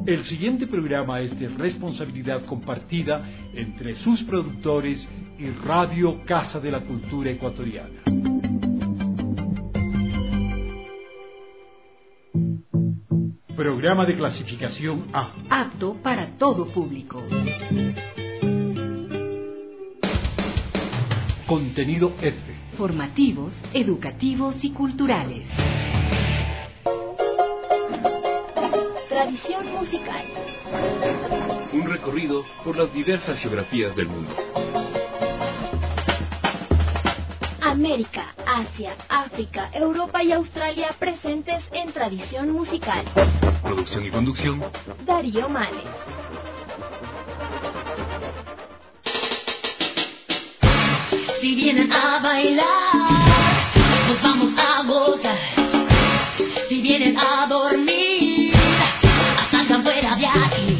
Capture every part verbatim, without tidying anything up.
El siguiente programa es de responsabilidad compartida entre sus productores y Radio Casa de la Cultura Ecuatoriana. Programa de clasificación A. Apto para todo público. Contenido F. Formativos, educativos y culturales. Tradición musical. Un recorrido por las diversas geografías del mundo. América, Asia, África, Europa y Australia presentes en Tradición Musical. Producción y conducción, Darío Male. Si vienen a bailar, nos vamos a gozar. Si vienen a dormir, salgan fuera de aquí.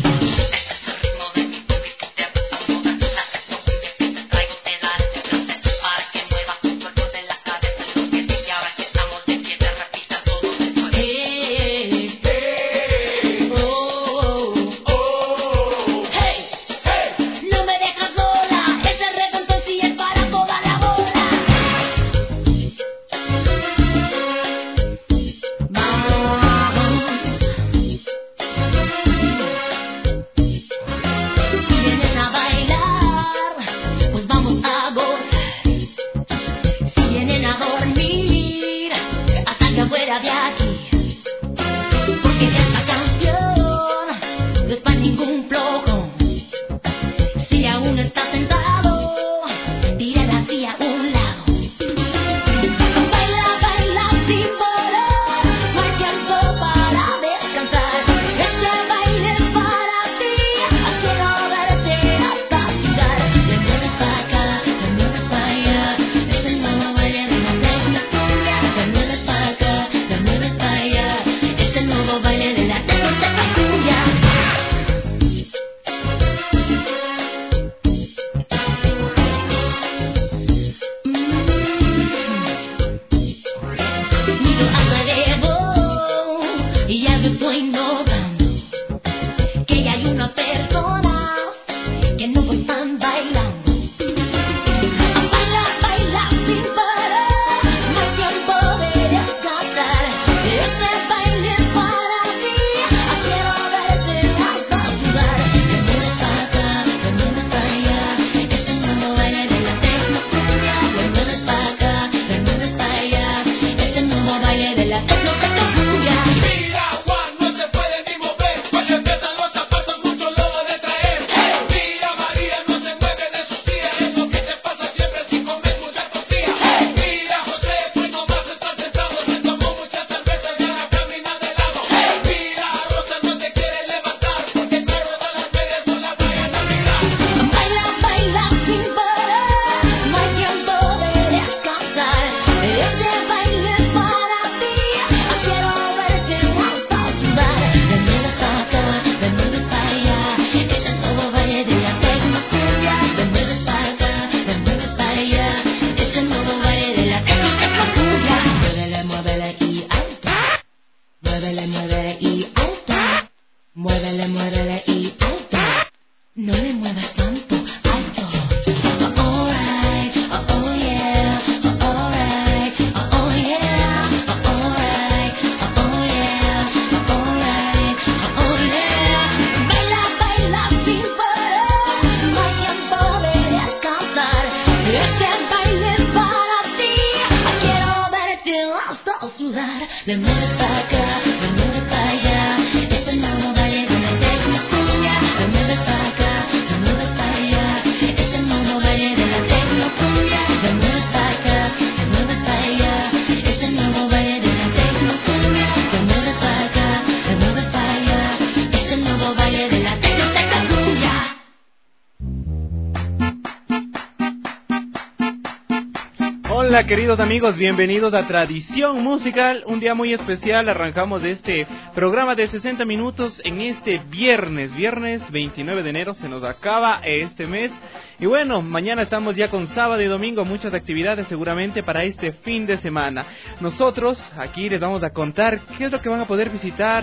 Hola queridos amigos, bienvenidos a Tradición Musical, un día muy especial. Arrancamos este programa de sesenta minutos en este viernes, viernes veintinueve de enero, se nos acaba este mes. Y bueno, mañana estamos ya con sábado y domingo, muchas actividades seguramente para este fin de semana. Nosotros aquí les vamos a contar qué es lo que van a poder visitar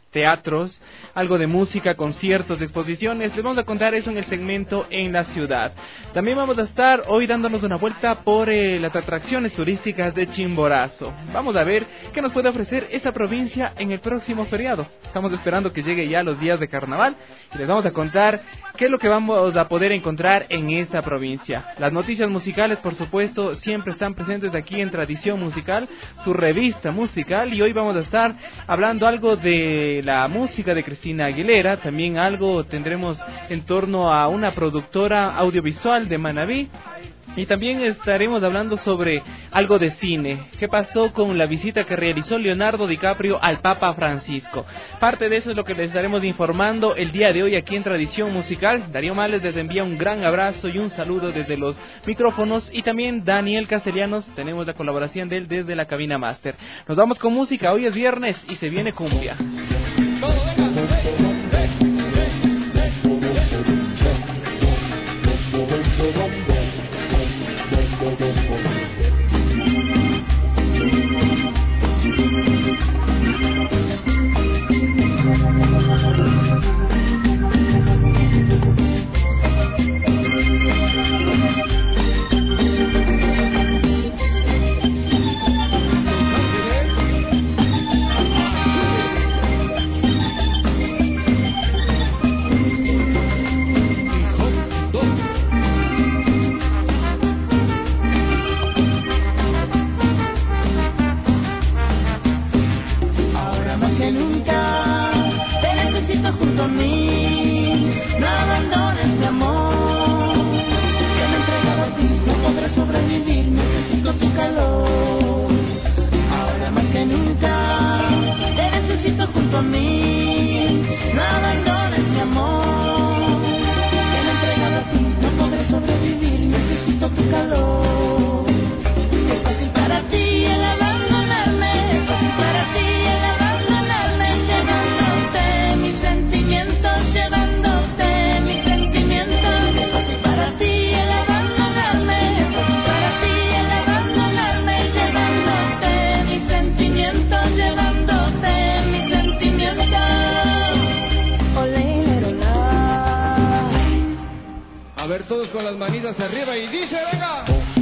teatros, algo de música, conciertos, exposiciones. Les vamos a contar eso en el segmento En la Ciudad. También vamos a estar hoy dándonos una vuelta por eh, las atracciones turísticas de Chimborazo. Vamos a ver qué nos puede ofrecer esta provincia en el próximo feriado. Estamos esperando que llegue ya los días de carnaval y les vamos a contar qué es lo que vamos a poder encontrar en esta provincia. Las noticias musicales, por supuesto, siempre están presentes aquí en Tradición Musical, su revista musical, y hoy vamos a estar hablando algo de la música de Cristina Aguilera, también algo tendremos en torno a una productora audiovisual de Manabí, y también estaremos hablando sobre algo de cine. ¿Qué pasó con la visita que realizó Leonardo DiCaprio al Papa Francisco? Parte de eso es lo que les estaremos informando el día de hoy aquí en Tradición Musical. Darío Males les envía un gran abrazo y un saludo desde los micrófonos, y también Daniel Castellanos, tenemos la colaboración de él desde la cabina máster. Nos vamos con música, hoy es viernes y se viene cumbia. Todos con las manitas arriba y dice, venga.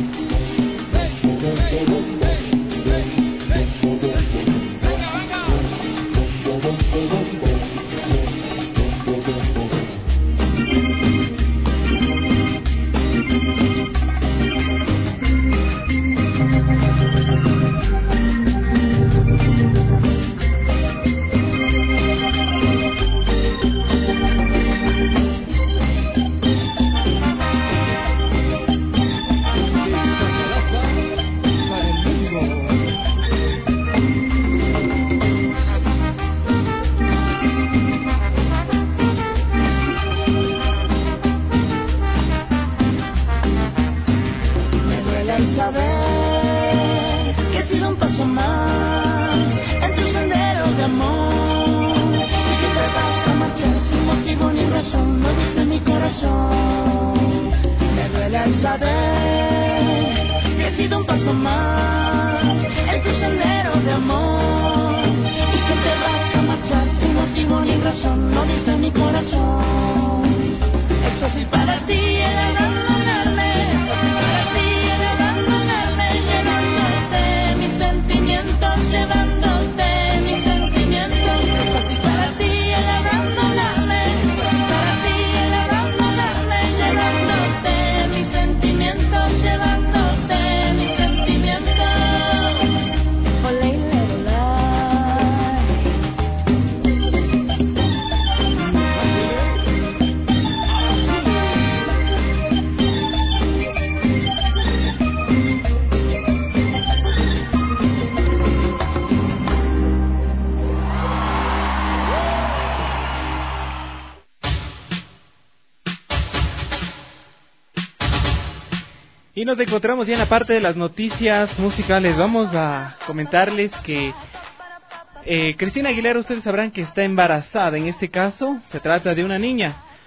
Y nos encontramos ya en la parte de las noticias musicales. Vamos a comentarles que eh, Cristina Aguilera, ustedes sabrán que está embarazada. En este caso, se trata de una niña.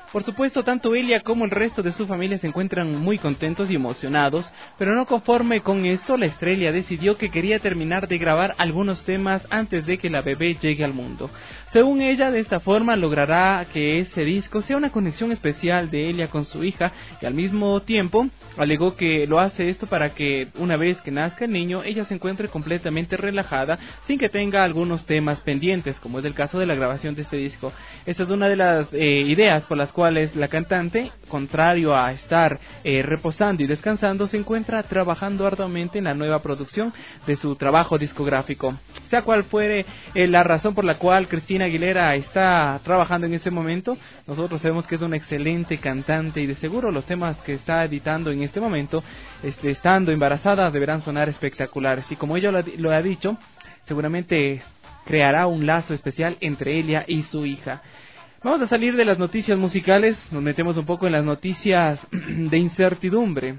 Por supuesto, tanto Elia como el resto de su familia se encuentran muy contentos y emocionados, pero no conforme con esto, la estrella decidió que quería terminar de grabar algunos temas antes de que la bebé llegue al mundo. Según ella, de esta forma logrará que ese disco sea una conexión especial de Elia con su hija, y al mismo tiempo alegó que lo hace esto para que una vez que nazca el niño, ella se encuentre completamente relajada, sin que tenga algunos temas pendientes, como es el caso de la grabación de este disco. Esta es una de las eh, ideas por las cuales la cantante, contrario a estar eh, reposando y descansando, se encuentra trabajando arduamente en la nueva producción de su trabajo discográfico. Sea cual fuere eh, la razón por la cual Christina Aguilera está trabajando en este momento, nosotros sabemos que es una excelente cantante y de seguro los temas que está editando en este momento, este, estando embarazada, deberán sonar espectaculares. Y como ella lo ha, lo ha dicho, seguramente creará un lazo especial entre ella y su hija. Vamos a salir de las noticias musicales, nos metemos un poco en las noticias de incertidumbre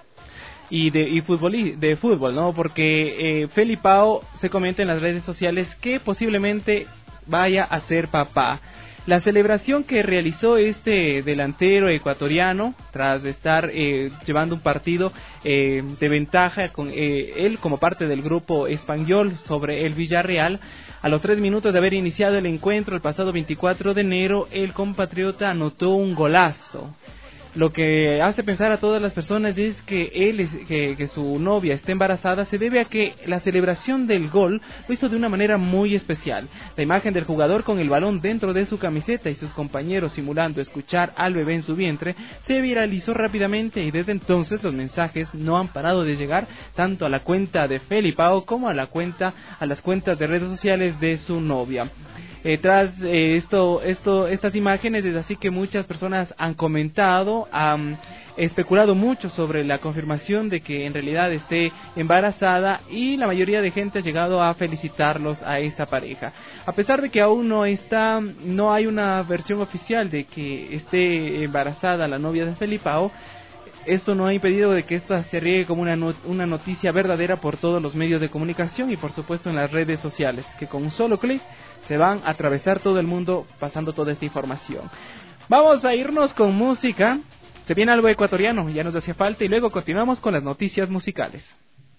y de y fútbol, de fútbol, ¿no? Porque eh, Felipao se comenta en las redes sociales que posiblemente vaya a ser papá. La celebración que realizó este delantero ecuatoriano, tras estar eh, llevando un partido eh, de ventaja, con eh, él como parte del grupo español sobre el Villarreal, a los tres minutos de haber iniciado el encuentro el pasado veinticuatro de enero, el compatriota anotó un golazo. Lo que hace pensar a todas las personas es que él, es, que, que su novia esté embarazada, se debe a que la celebración del gol lo hizo de una manera muy especial. La imagen del jugador con el balón dentro de su camiseta y sus compañeros simulando escuchar al bebé en su vientre se viralizó rápidamente, y desde entonces los mensajes no han parado de llegar tanto a la cuenta de Felipao como a la cuenta a las cuentas de redes sociales de su novia. Eh, tras eh, esto, esto, estas imágenes, es así que muchas personas han comentado, han especulado mucho sobre la confirmación de que en realidad esté embarazada, y la mayoría de gente ha llegado a felicitarlos a esta pareja. A pesar de que aún no está, no hay una versión oficial de que esté embarazada la novia de Felipao, esto no ha impedido de que esta se riegue como una, not- una noticia verdadera por todos los medios de comunicación y por supuesto en las redes sociales, que con un solo clic se van a atravesar todo el mundo pasando toda esta información. Vamos a irnos con música, se viene algo ecuatoriano, ya nos hacía falta, y luego continuamos con las noticias musicales.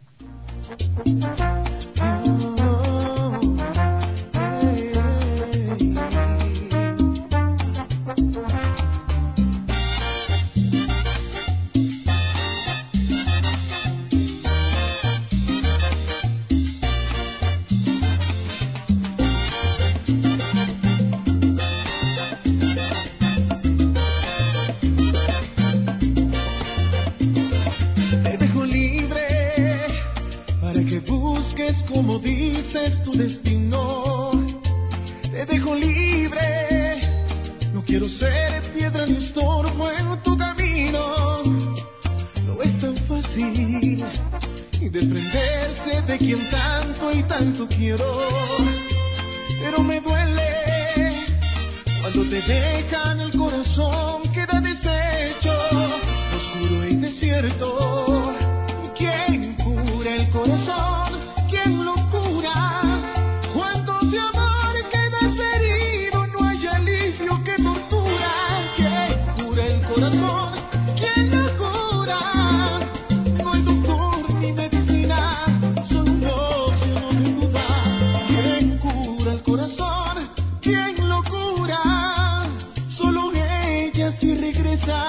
Como dices tu destino, te dejo libre. No quiero ser piedra ni estorbo en tu camino. No es tan fácil desprenderse de quien tanto y tanto quiero, pero me duele cuando te dejan, el corazón queda deshecho, oscuro y desierto. ¿Quién cura el corazón? ¿Quién lo cura? Cuando de amor quedas herido, no hay alivio que tortura. ¿Quién cura el corazón? ¿Quién lo cura? No hay doctor ni medicina, solo un océano de duda. ¿Quién cura el corazón? ¿Quién lo cura? Solo ella, si regresa,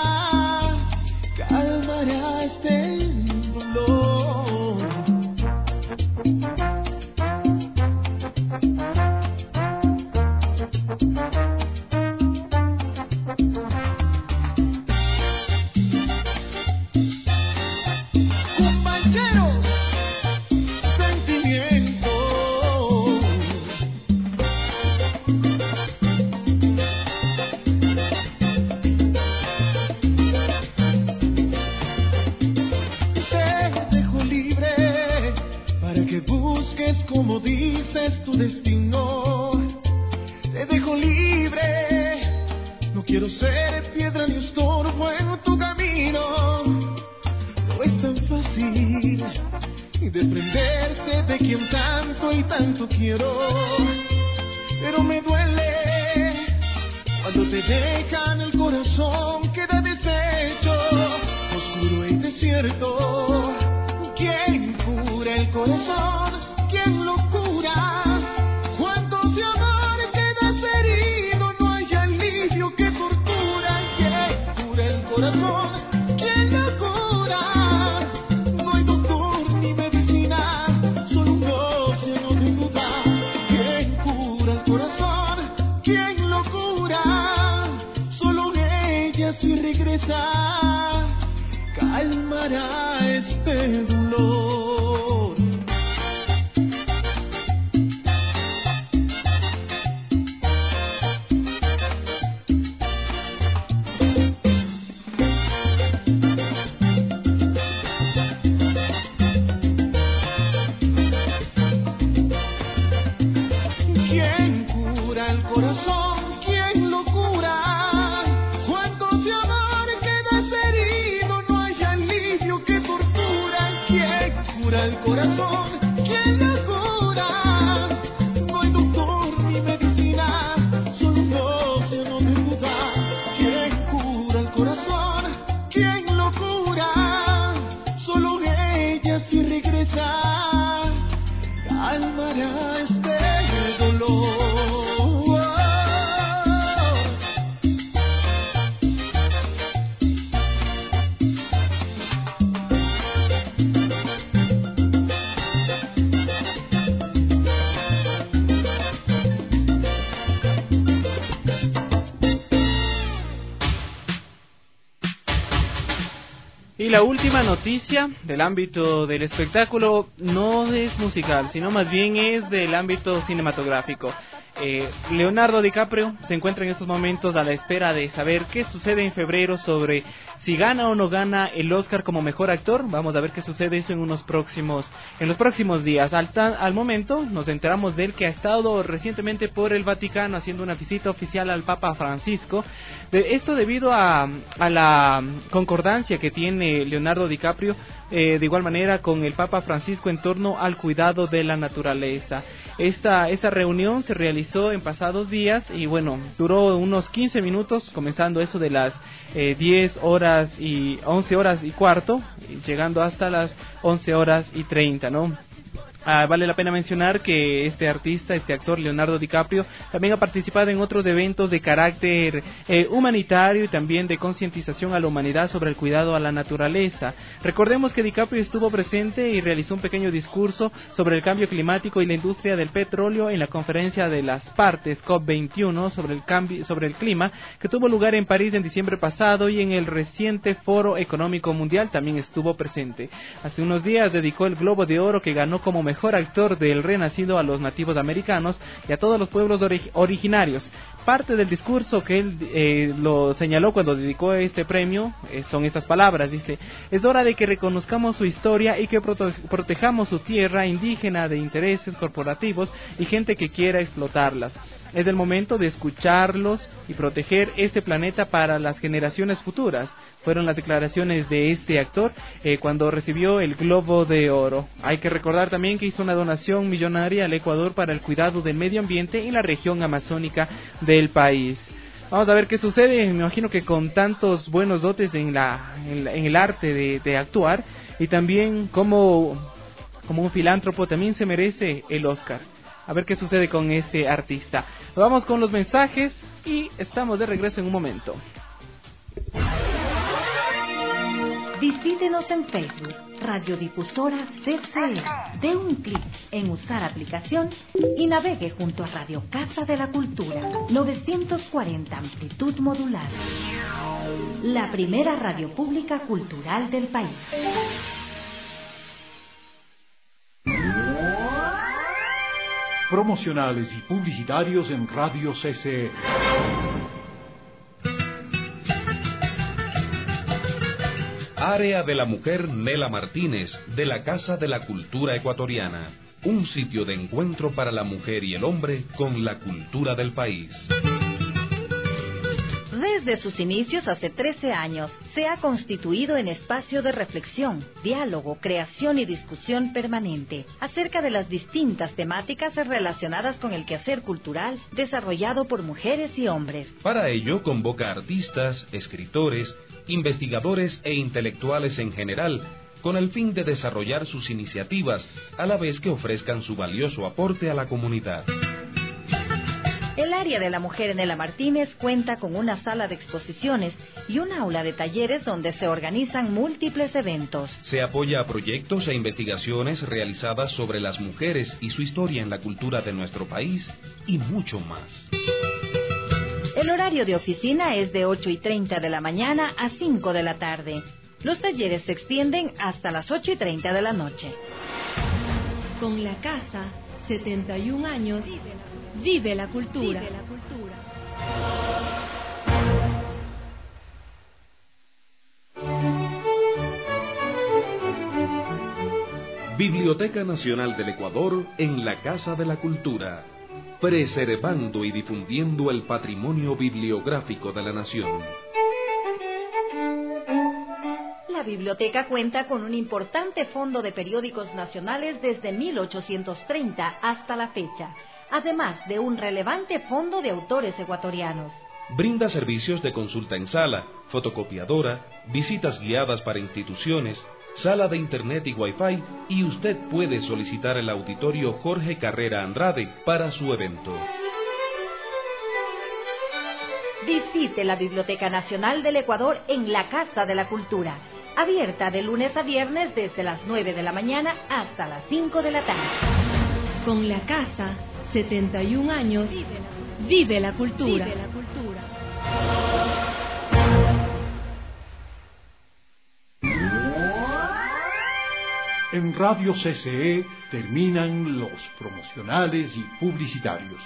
calmará este dolor. Como dices tu destino, te dejo libre. No quiero ser piedra ni estorbo en tu camino. No es tan fácil desprenderse de quien tanto y tanto quiero, pero me duele Cuando te dejan el corazón queda deshecho, oscuro y desierto. ¿Quién cura el corazón? ¿Quién lo cura? Cuando de amor quedas herido, no hay alivio que tortura. ¿Quién cura el corazón? ¿Quién lo cura? No hay doctor ni medicina, solo un océano de duda. ¿Quién cura el corazón? ¿Quién lo cura? Solo ella, si regresa, calmará este dolor. ¿Quién cura el corazón? ¿Quién lo cura? Cuando de amor quedas herido, no hay alivio que tortura. ¿Quién cura el corazón? ¿Quién lo cura? No hay doctor ni medicina, solo un océano de duda. ¿Quién cura el corazón? ¿Quién lo cura? Solo ella, si regresa, calmará este dolor. Y la última noticia del ámbito del espectáculo no es musical, sino más bien es del ámbito cinematográfico. Eh, Leonardo DiCaprio se encuentra en estos momentos a la espera de saber qué sucede en febrero sobre si gana o no gana el Oscar como mejor actor. Vamos a ver qué sucede eso en unos próximos, en los próximos días. Al, ta, al momento nos enteramos de él que ha estado recientemente por el Vaticano haciendo una visita oficial al Papa Francisco. De, esto debido a, a la concordancia que tiene Leonardo DiCaprio eh, de igual manera con el Papa Francisco en torno al cuidado de la naturaleza. Esta, esta reunión se realizó en pasados días y bueno, duró unos quince minutos, comenzando eso de las eh, diez horas y once horas y cuarto, llegando hasta las once horas y treinta, ¿no? Ah, vale la pena mencionar que este artista, este actor Leonardo DiCaprio, también ha participado en otros eventos de carácter eh, humanitario y también de concientización a la humanidad sobre el cuidado a la naturaleza. Recordemos que DiCaprio estuvo presente y realizó un pequeño discurso sobre el cambio climático y la industria del petróleo en la conferencia de las partes COP veintiuno sobre el cambio, sobre el clima, que tuvo lugar en París en diciembre pasado, y en el reciente Foro Económico Mundial también estuvo presente. Hace unos días dedicó el Globo de Oro que ganó como mejor mejor actor del Renacido a los nativos americanos y a todos los pueblos ori- originarios. Parte del discurso que él eh, lo señaló cuando dedicó este premio eh, son estas palabras, dice: es hora de que reconozcamos su historia y que prote- protejamos su tierra indígena de intereses corporativos y gente que quiera explotarlas. Es el momento de escucharlos y proteger este planeta para las generaciones futuras. Fueron las declaraciones de este actor eh, cuando recibió el Globo de Oro. Hay que recordar también que hizo una donación millonaria al Ecuador para el cuidado del medio ambiente en la región amazónica del país. Vamos a ver qué sucede. Me imagino que con tantos buenos dotes en, la, en, la, en el arte de, de actuar, y también como, como un filántropo, también se merece el Oscar. A ver qué sucede con este artista. Vamos con los mensajes y estamos de regreso en un momento. Visítenos en Facebook, Radiodifusora C C E. Dé un clic en usar aplicación y navegue junto a Radio Casa de la Cultura, novecientos cuarenta amplitud modulada. La primera radio pública cultural del país. Promocionales y publicitarios en Radio C C E. Área de la Mujer Nela Martínez, de la Casa de la Cultura Ecuatoriana. Un sitio de encuentro para la mujer y el hombre con la cultura del país. Desde sus inicios hace trece años, se ha constituido en espacio de reflexión, diálogo, creación y discusión permanente acerca de las distintas temáticas relacionadas con el quehacer cultural desarrollado por mujeres y hombres. Para ello, convoca artistas, escritores, investigadores e intelectuales en general, con el fin de desarrollar sus iniciativas, a la vez que ofrezcan su valioso aporte a la comunidad. El área de la mujer Nela Martínez cuenta con una sala de exposiciones y un aula de talleres donde se organizan múltiples eventos. Se apoya a proyectos e investigaciones realizadas sobre las mujeres y su historia en la cultura de nuestro país y mucho más. El horario de oficina es de ocho y treinta de la mañana a cinco de la tarde. Los talleres se extienden hasta las ocho y treinta de la noche. Con la casa, setenta y un años, vive la cultura. Vive la cultura. Biblioteca Nacional del Ecuador en la Casa de la Cultura, preservando y difundiendo el patrimonio bibliográfico de la nación. La biblioteca cuenta con un importante fondo de periódicos nacionales desde mil ochocientos treinta hasta la fecha, además de un relevante fondo de autores ecuatorianos. Brinda servicios de consulta en sala, fotocopiadora, visitas guiadas para instituciones, sala de internet y wifi, y usted puede solicitar el auditorio Jorge Carrera Andrade para su evento. Visite la Biblioteca Nacional del Ecuador en la Casa de la Cultura, abierta de lunes a viernes desde las nueve de la mañana hasta las cinco de la tarde. Con la casa, setenta y un años, vive la cultura. Vive la cultura. En Radio C C E terminan los promocionales y publicitarios.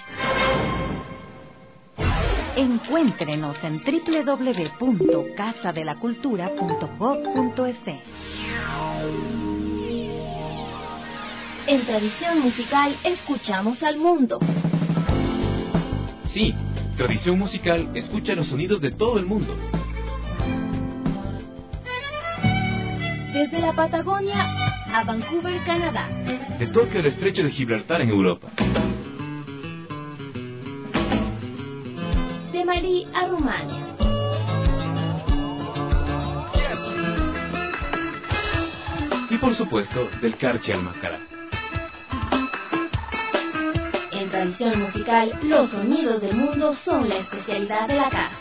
Encuéntrenos en doble u doble u doble u punto casa de la cultura punto gob punto es. En Tradición Musical escuchamos al mundo. Sí, Tradición Musical escucha los sonidos de todo el mundo. Desde la Patagonia a Vancouver, Canadá. De Tokio al Estrecho de Gibraltar en Europa. De Malí a Rumania. Y por supuesto, del Carchi al Macará. En Tradición Musical, los sonidos del mundo son la especialidad de la casa.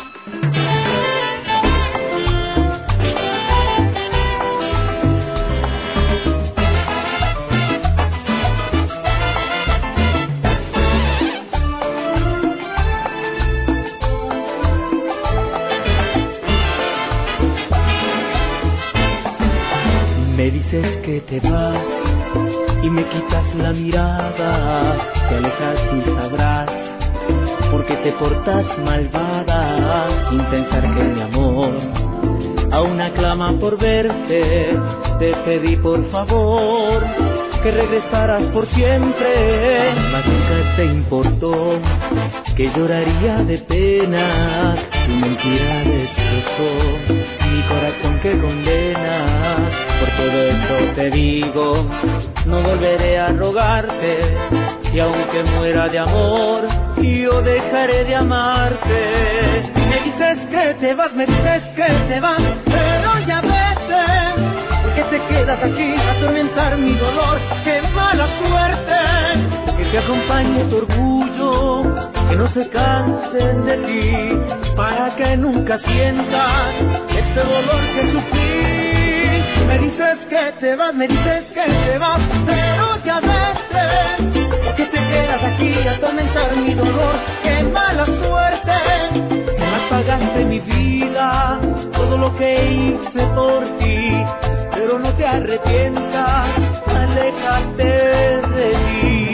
Me dices que te vas y me quitas la mirada, te alejas sin sabrás porque te portas malvada, sin pensar que mi amor aún aclama por verte. Te pedí por favor que regresaras por siempre, mas nunca te importó que lloraría de pena. Tu mentira destrozó mi corazón que condena. Por todo esto te digo, no volveré a rogarte, y aunque muera de amor, yo dejaré de amarte. Me dices que te vas, me dices que te vas, pero ya vete, porque te quedas aquí a atormentar mi dolor. ¡Qué mala suerte! Que te acompañe tu orgullo, que no se cansen de ti, para que nunca sientas este dolor que sufrí. Me dices que te vas, me dices que te vas, pero ya vete, porque te quedas aquí a atormentar mi dolor. ¡Qué mala suerte! Que me pagaste mi vida, todo lo que hice por ti, pero no te arrepientas, aléjate de mí.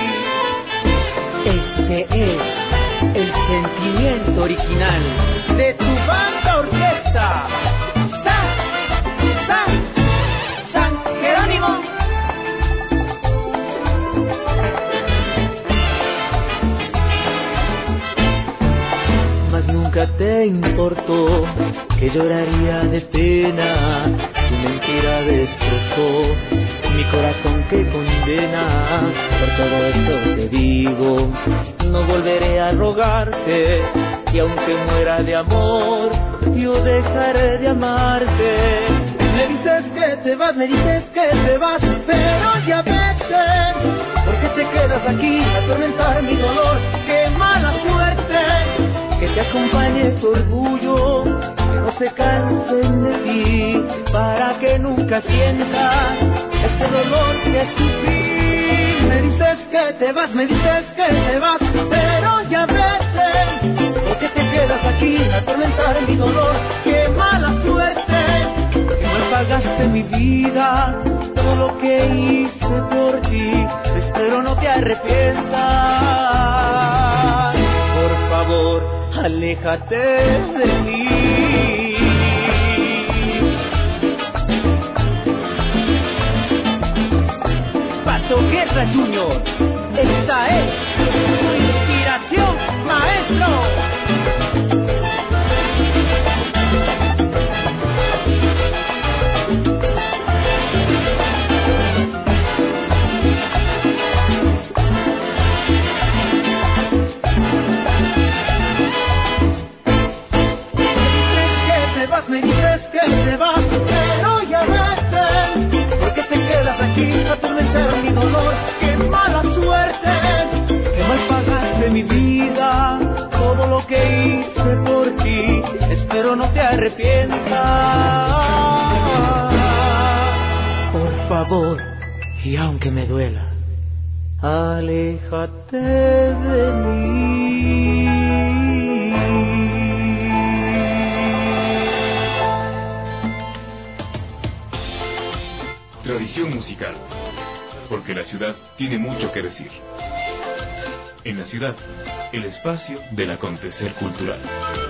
Este es el sentimiento original de tu banda orquesta. ¡San, San, San Jerónimo! Mas nunca nunca te importó, que lloraría de pena, tu mentira destrozó mi corazón que condena. Por todo esto te digo, no volveré a rogarte, y aunque muera de amor, yo dejaré de amarte. Me dices que te vas, me dices que te vas, pero ya vete, porque te quedas aquí a atormentar mi dolor. Qué mala suerte, que te acompañe tu orgullo, que no se cansen de ti, para que nunca sientas este dolor de sufrir. Me dices que te vas, me dices que te vas, pero ya vete, porque te quedas aquí a atormentar mi dolor. Qué mala suerte, que no pagaste mi vida, todo lo que hice por ti. Espero no te arrepientas. Por favor, aléjate de mí. Pato Guerra Junior, esta es tu inspiración, maestro. Me dices que te vas, pero ya vete, porque te quedas aquí a atormentar mi dolor. Qué mala suerte, que mal pagaste mi vida, todo lo que hice por ti. Espero no te arrepientas. Por favor, y aunque me duela, aléjate de mí. Tradición musical, porque la ciudad tiene mucho que decir. En la ciudad, el espacio del acontecer cultural.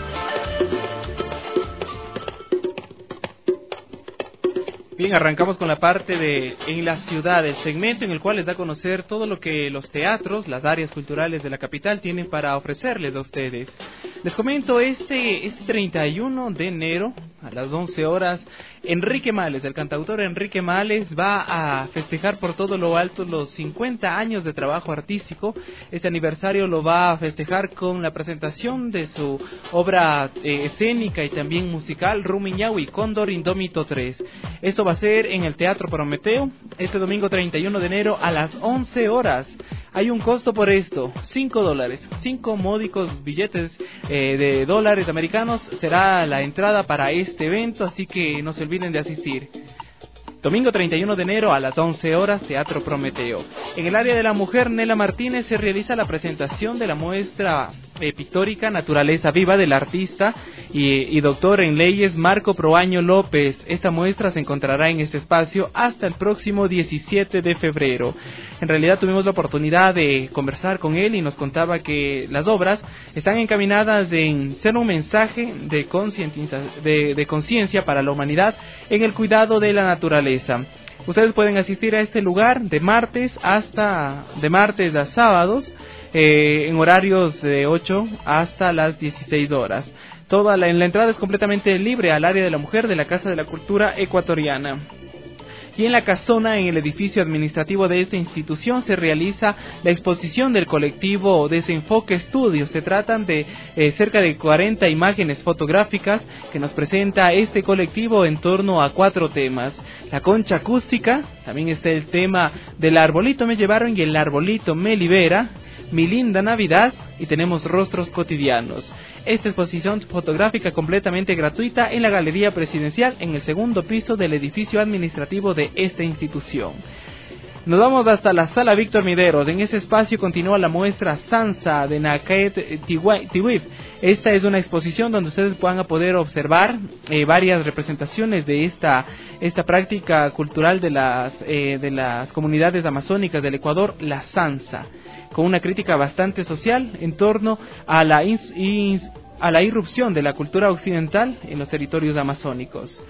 Bien, arrancamos con la parte de En la Ciudad, el segmento en el cual les da a conocer todo lo que los teatros, las áreas culturales de la capital tienen para ofrecerles a ustedes. Les comento, este, este treinta y uno de enero, a las once horas, Enrique Males, el cantautor Enrique Males, va a festejar por todo lo alto los cincuenta años de trabajo artístico. Este aniversario lo va a festejar con la presentación de su obra eh, escénica y también musical, Rumiñahui, Cóndor Indómito tres. Eso va a ser en el Teatro Prometeo, este domingo treinta y uno de enero a las once horas. Hay un costo por esto, cinco dólares, cinco módicos billetes eh, de dólares americanos será la entrada para este evento, así que no se olviden de asistir. Domingo treinta y uno de enero a las once horas, Teatro Prometeo. En el área de la mujer, Nela Martínez, se realiza la presentación de la muestra eh, pictórica Naturaleza Viva del artista y, y doctor en leyes Marco Proaño López. Esta muestra se encontrará en este espacio hasta el próximo diecisiete de febrero. En realidad tuvimos la oportunidad de conversar con él y nos contaba que las obras están encaminadas en ser un mensaje de conciencia de, de conciencia para la humanidad en el cuidado de la naturaleza. Ustedes pueden asistir a este lugar de martes hasta de martes a sábados eh, en horarios de ocho hasta las dieciséis horas. Toda la, la entrada es completamente libre al área de la mujer de la Casa de la Cultura Ecuatoriana. Y en la casona, en el edificio administrativo de esta institución, se realiza la exposición del colectivo Desenfoque Estudios. Se tratan de eh, cerca de cuarenta imágenes fotográficas que nos presenta este colectivo en torno a cuatro temas. La concha acústica, también está el tema del arbolito me llevaron y el arbolito me libera, Mi linda Navidad y tenemos rostros cotidianos. Esta exposición fotográfica completamente gratuita en la Galería Presidencial en el segundo piso del edificio administrativo de esta institución. Nos vamos hasta la Sala Víctor Mideros. En ese espacio continúa la muestra Sansa de Nacaet Tiwif. Esta es una exposición donde ustedes van a poder observar eh, varias representaciones de esta esta práctica cultural de las eh, de las comunidades amazónicas del Ecuador, la Sansa, con una crítica bastante social en torno a la ins, ins, a la irrupción de la cultura occidental en los territorios amazónicos.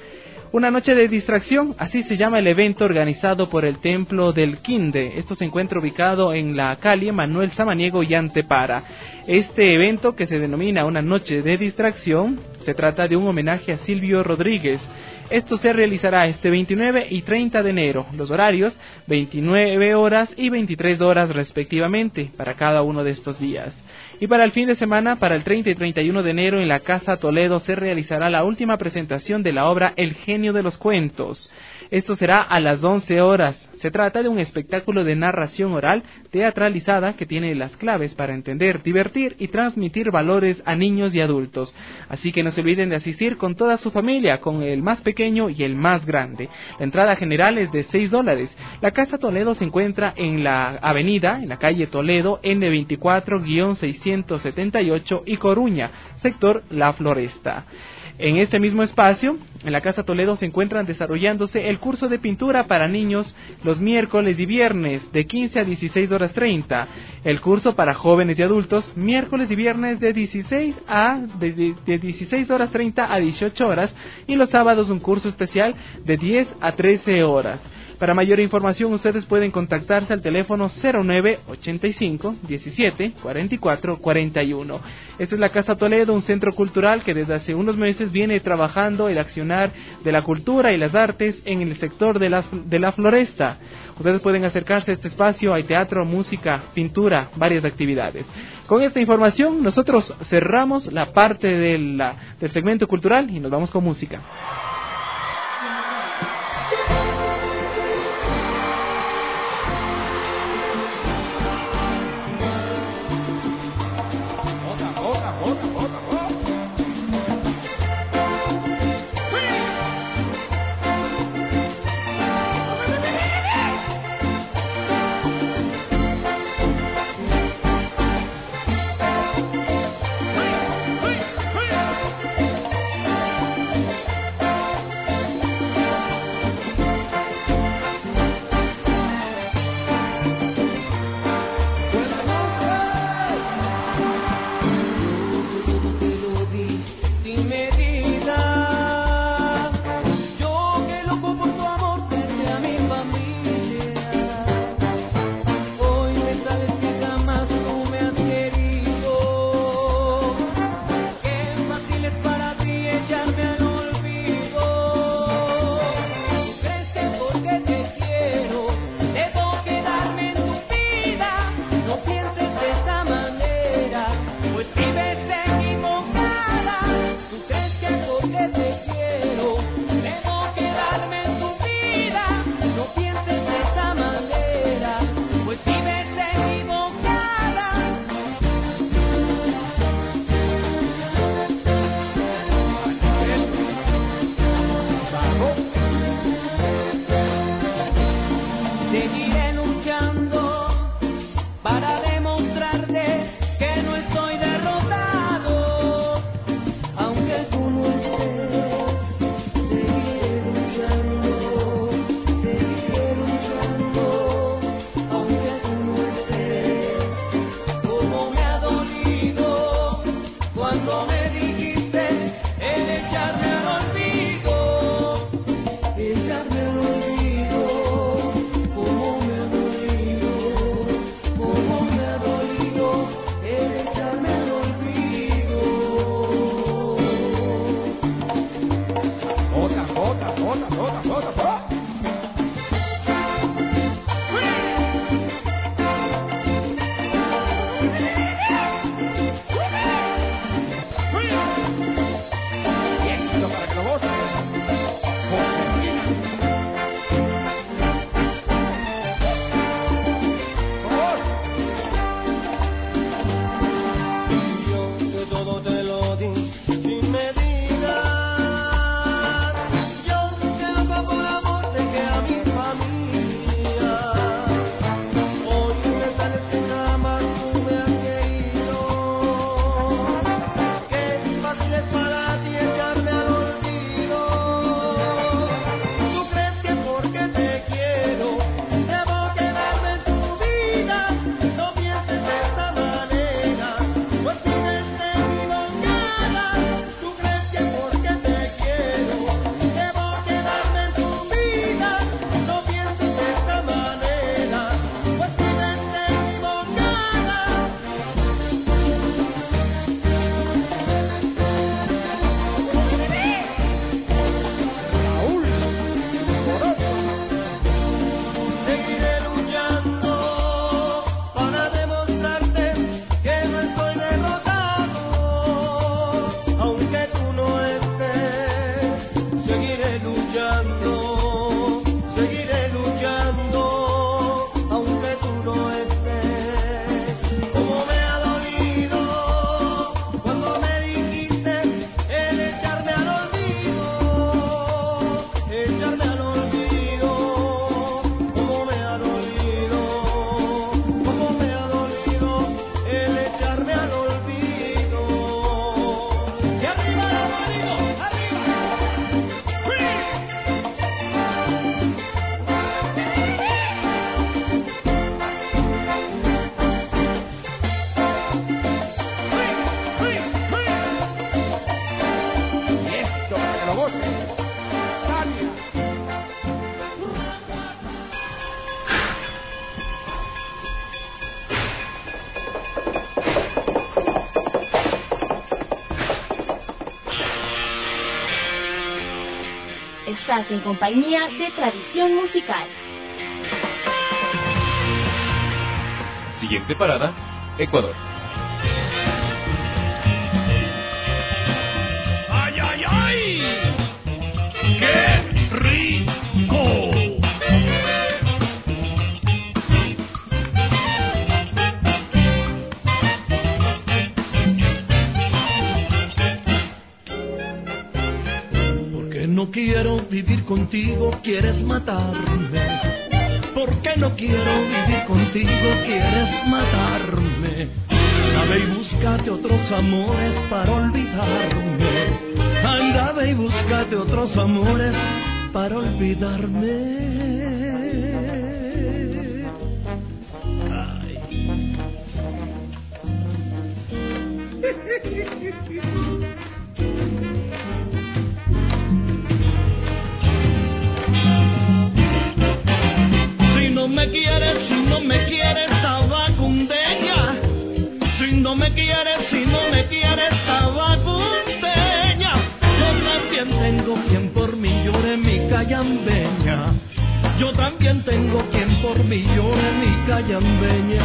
Una noche de distracción, así se llama el evento organizado por el Templo del Quinde. Esto se encuentra ubicado en la calle Manuel Samaniego y Antepara. Este evento, que se denomina una noche de distracción, se trata de un homenaje a Silvio Rodríguez. Esto se realizará este veintinueve y treinta de enero. Los horarios, veintinueve horas y veintitrés horas respectivamente, para cada uno de estos días. Y para el fin de semana, para el treinta y treinta y uno de enero, en la Casa Toledo se realizará la última presentación de la obra El Genio de los Cuentos. Esto será a las once horas. Se trata de un espectáculo de narración oral teatralizada que tiene las claves para entender, divertir y transmitir valores a niños y adultos. Así que no se olviden de asistir con toda su familia, con el más pequeño y el más grande. La entrada general es de seis dólares. La Casa Toledo se encuentra en la avenida, en la calle Toledo, N veinticuatro seiscientos setenta y ocho y Coruña, sector La Floresta. En ese mismo espacio, en la Casa Toledo, se encuentran desarrollándose el curso de pintura para niños los miércoles y viernes de quince a dieciséis horas treinta. El curso para jóvenes y adultos, miércoles y viernes de dieciséis a de, de dieciséis horas treinta a dieciocho horas, y los sábados un curso especial de diez a trece horas. Para mayor información, ustedes pueden contactarse al teléfono cero nueve ochenta y cinco diecisiete cuarenta y cuatro cuarenta y uno. Esta es la Casa Toledo, un centro cultural que desde hace unos meses viene trabajando el accionar de la cultura y las artes en el sector de, las, de la Floresta. Ustedes pueden acercarse a este espacio, hay teatro, música, pintura, varias actividades. Con esta información, nosotros cerramos la parte de la, del segmento cultural y nos vamos con música. Estás en compañía de Tradición Musical. Siguiente parada, Ecuador. ¡Ay, ay, ay! ¡Qué rico! Porque no quiero vivir contigo, quieres matarme. Porque no quiero vivir contigo, quieres matarme. Anda y búscate otros amores para olvidarme. Anda ve y búscate otros amores para olvidarme. Ay. Si no me quieres, si no me quieres, tabacundeña. Si no me quieres, si no me quieres, tabacundeña. Yo también tengo quien por mí llore, mi callambeña. Yo también tengo quien por mí llore, mi callambeña.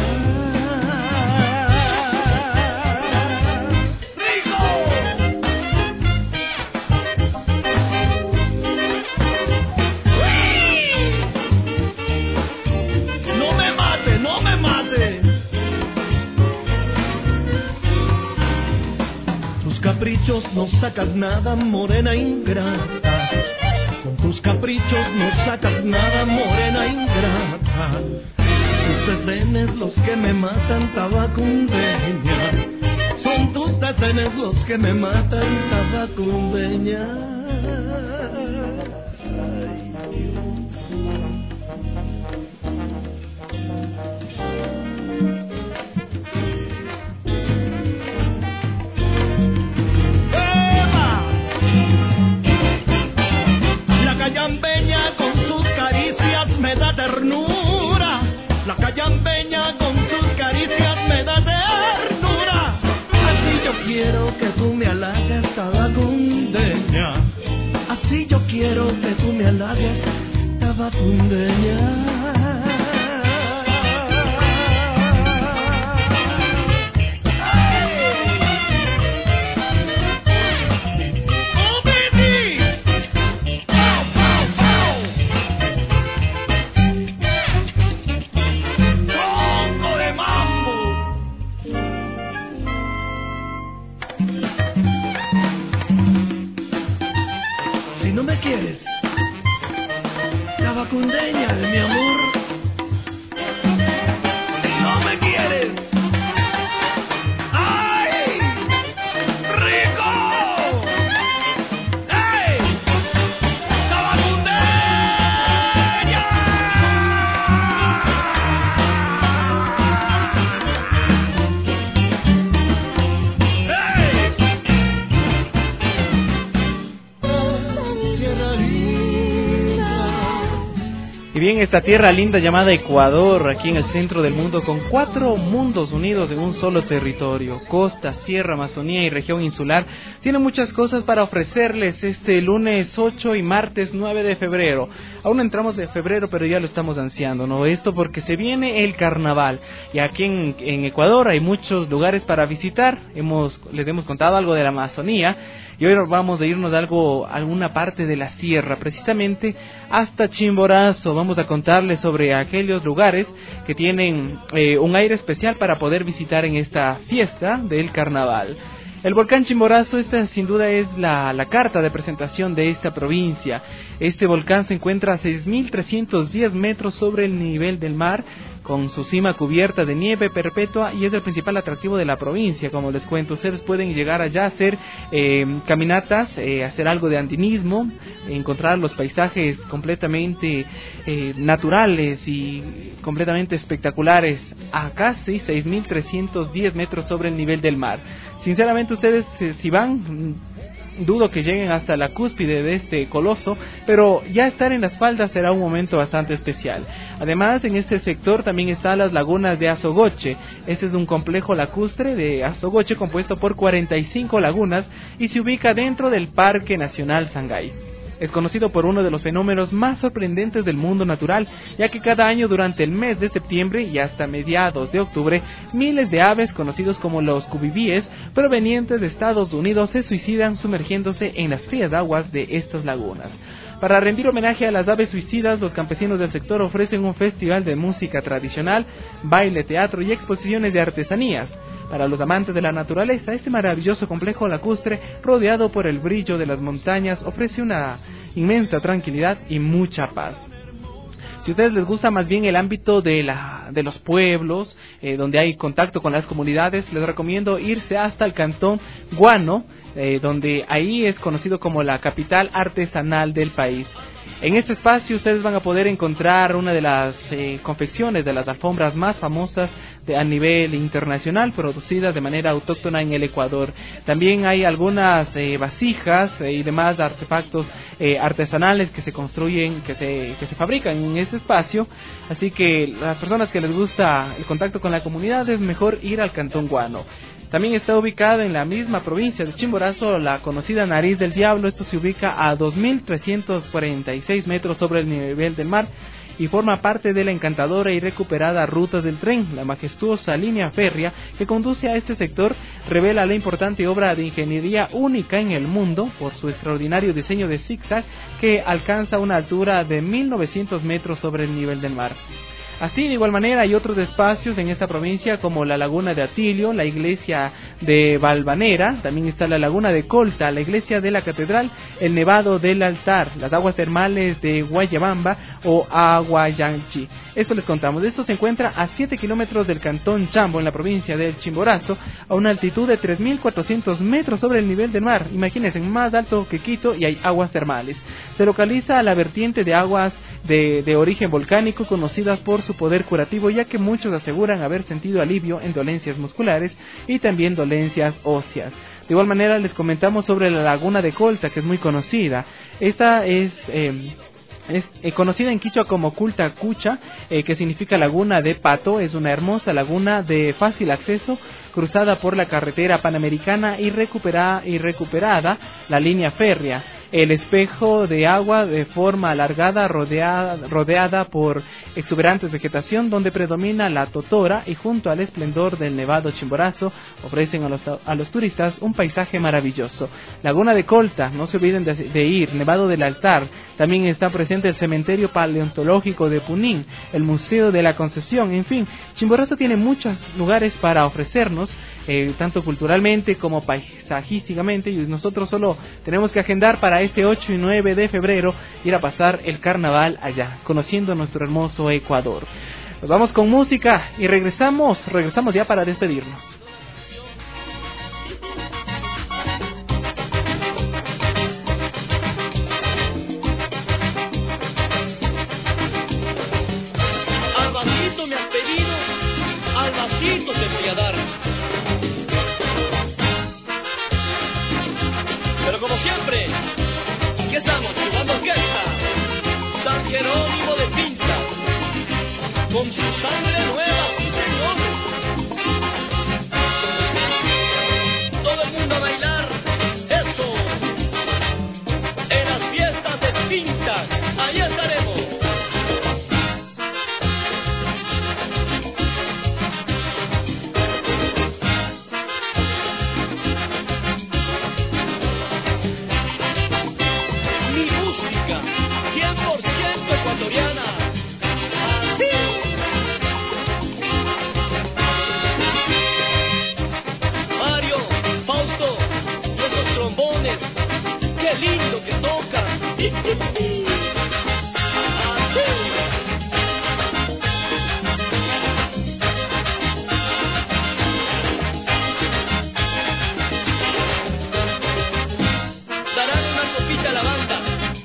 Caprichos no sacas nada, morena ingrata. Con tus caprichos no sacas nada, morena ingrata. Tus desdenes los que me matan, tabacundeña. Son tus desdenes los que me matan, tabacundeña. Ay, Dios. Callambeña con sus caricias me da ternura. La callambeña con sus caricias me da ternura. Así yo quiero que tú me halagues, tabacundeña. Así yo quiero que tú me halagues, tabacundeña. Tabacundeña de mi amor, si no me quieres, ¡ay! ¡Rico! ¡Ey! ¡Tabacundeña! ¡Ey! Sierra Y bien, esta tierra linda llamada Ecuador, aquí en el centro del mundo, con cuatro mundos unidos en un solo territorio, costa, sierra, Amazonía y región insular, tiene muchas cosas para ofrecerles este lunes ocho y martes nueve de febrero. Aún no entramos de febrero, pero ya lo estamos ansiando, ¿no? Esto porque se viene el carnaval, y aquí en, en Ecuador hay muchos lugares para visitar. Hemos, les hemos contado algo de la Amazonía, y hoy vamos a irnos a algo, a alguna parte de la sierra, precisamente hasta Chimborazo. Vamos a contarles sobre aquellos lugares que tienen eh, un aire especial para poder visitar en esta fiesta del carnaval. El volcán Chimborazo, esta sin duda es la, la carta de presentación de esta provincia. Este volcán se encuentra a seis mil trescientos diez metros sobre el nivel del mar, con su cima cubierta de nieve perpetua, y es el principal atractivo de la provincia. Como les cuento, ustedes pueden llegar allá a hacer eh, caminatas, eh, hacer algo de andinismo, encontrar los paisajes completamente eh, naturales y completamente espectaculares a casi seis mil trescientos diez metros sobre el nivel del mar. Sinceramente, ustedes eh, si van, dudo que lleguen hasta la cúspide de este coloso, pero ya estar en las faldas será un momento bastante especial. Además, en este sector también están las lagunas de Azogoche. Este es un complejo lacustre de Azogoche compuesto por cuarenta y cinco lagunas y se ubica dentro del Parque Nacional Sangay. es conocido por uno de los fenómenos más sorprendentes del mundo natural, ya que cada año durante el mes de septiembre y hasta mediados de octubre, miles de aves conocidos como los cubibíes provenientes de Estados Unidos se suicidan sumergiéndose en las frías aguas de estas lagunas. Para rendir homenaje a las aves suicidas, los campesinos del sector ofrecen un festival de música tradicional, baile, teatro y exposiciones de artesanías. Para los amantes de la naturaleza, este maravilloso complejo lacustre, rodeado por el brillo de las montañas, ofrece una inmensa tranquilidad y mucha paz. Si a ustedes les gusta más bien el ámbito de, la, de los pueblos, eh, donde hay contacto con las comunidades, les recomiendo irse hasta el cantón Guano, eh, donde ahí es conocido como la capital artesanal del país. En este espacio ustedes van a poder encontrar una de las eh, confecciones de las alfombras más famosas de, a nivel internacional, producidas de manera autóctona en el Ecuador. También hay algunas eh, vasijas eh, y demás artefactos eh, artesanales que se construyen, que se, que se fabrican en este espacio. Así que las personas que les gusta el contacto con la comunidad es mejor ir al Cantón Guano. También está ubicada en la misma provincia de Chimborazo la conocida Nariz del Diablo. Esto se ubica a dos mil trescientos cuarenta y seis metros sobre el nivel del mar y forma parte de la encantadora y recuperada ruta del tren. La majestuosa línea férrea que conduce a este sector revela la importante obra de ingeniería única en el mundo por su extraordinario diseño de zigzag que alcanza una altura de mil novecientos metros sobre el nivel del mar. Así, de igual manera, hay otros espacios en esta provincia como la Laguna de Atilio, la iglesia de Valvanera, también está la Laguna de Colta, la iglesia de la Catedral, el Nevado del Altar, las aguas termales de Guayabamba o Aguayanchi. Esto les contamos. Esto se encuentra a siete kilómetros del cantón Chambo, en la provincia del Chimborazo, a una altitud de tres mil cuatrocientos metros sobre el nivel del mar. Imagínense, más alto que Quito, y hay aguas termales. Se localiza a la vertiente de aguas de, de origen volcánico, conocidas por su poder curativo, ya que muchos aseguran haber sentido alivio en dolencias musculares y también dolencias óseas. De igual manera les comentamos sobre la Laguna de Colta, que es muy conocida. Esta es eh, es eh, conocida en quichua como Culta Cucha, eh, que significa laguna de pato. Es una hermosa laguna de fácil acceso, cruzada por la carretera panamericana y, recupera, y recuperada la línea férrea. El espejo de agua de forma alargada, rodeada, rodeada por exuberantes vegetación, donde predomina la totora, y junto al esplendor del Nevado Chimborazo ofrecen a los, a los turistas un paisaje maravilloso. Laguna de Colta, no se olviden de, de ir. Nevado del Altar, también está presente el cementerio paleontológico de Punín, el Museo de la Concepción. En fin, Chimborazo tiene muchos lugares para ofrecernos, eh, tanto culturalmente como paisajísticamente, y nosotros solo tenemos que agendar para este ocho y nueve de febrero ir a pasar el carnaval allá, conociendo nuestro hermoso Ecuador. Nos vamos con música y regresamos, regresamos ya para despedirnos. Al vasito me has pedido, al vasito te voy a dar. Pero como siempre, aquí estamos jugando orquesta, San Jerónimo de Pinta, con su sangre nueva, sí señor. Todo el mundo a bailar, eso, en las fiestas de Pinta, ahí estaremos. Qué lindo que toca. Darán una copita a la banda.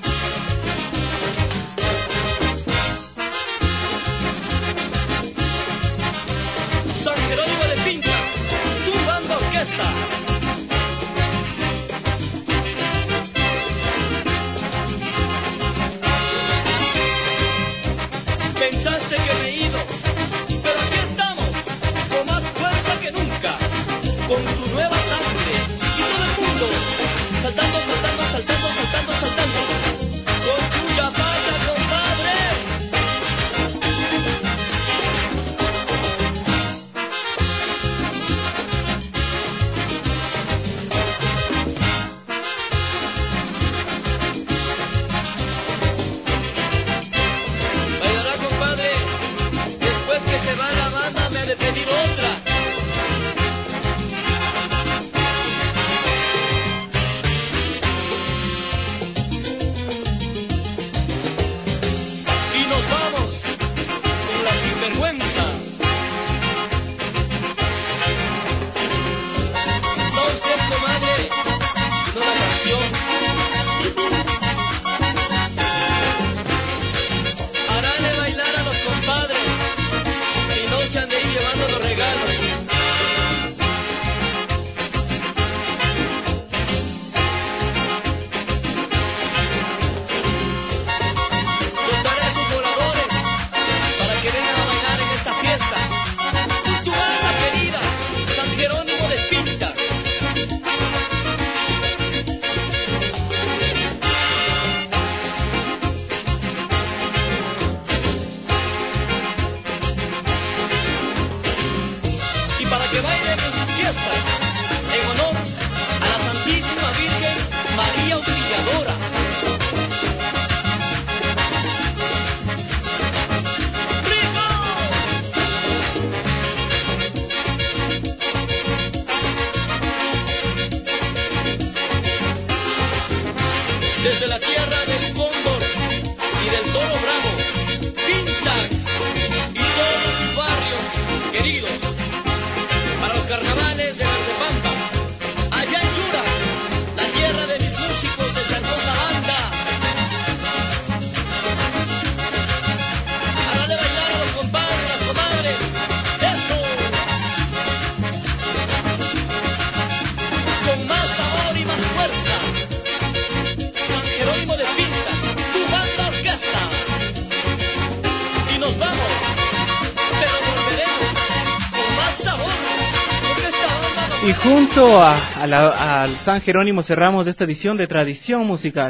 San Jerónimo de Pinta, tu banda orquesta. Pensaste que me he ido, pero aquí estamos, con más fuerza que nunca, con tu nueva sangre, y todo el mundo, saltando, saltando, saltando, saltando, saltando. desde la tierra del cóndor y del toro bravo, Pintas y todos sus barrios queridos, para los carnavales de Valsepampa, allá en Yura, la tierra de mis músicos de Santosa Banda. A darle bailar a los compadres, las comadres, eso, con más sabor y más fuerza. San Jerónimo de Pinta, su banda orquesta. Y nos vamos, pero volveremos con más sabor, porque esta banda no... Y junto a, a la, al San Jerónimo cerramos esta edición de Tradición Musical.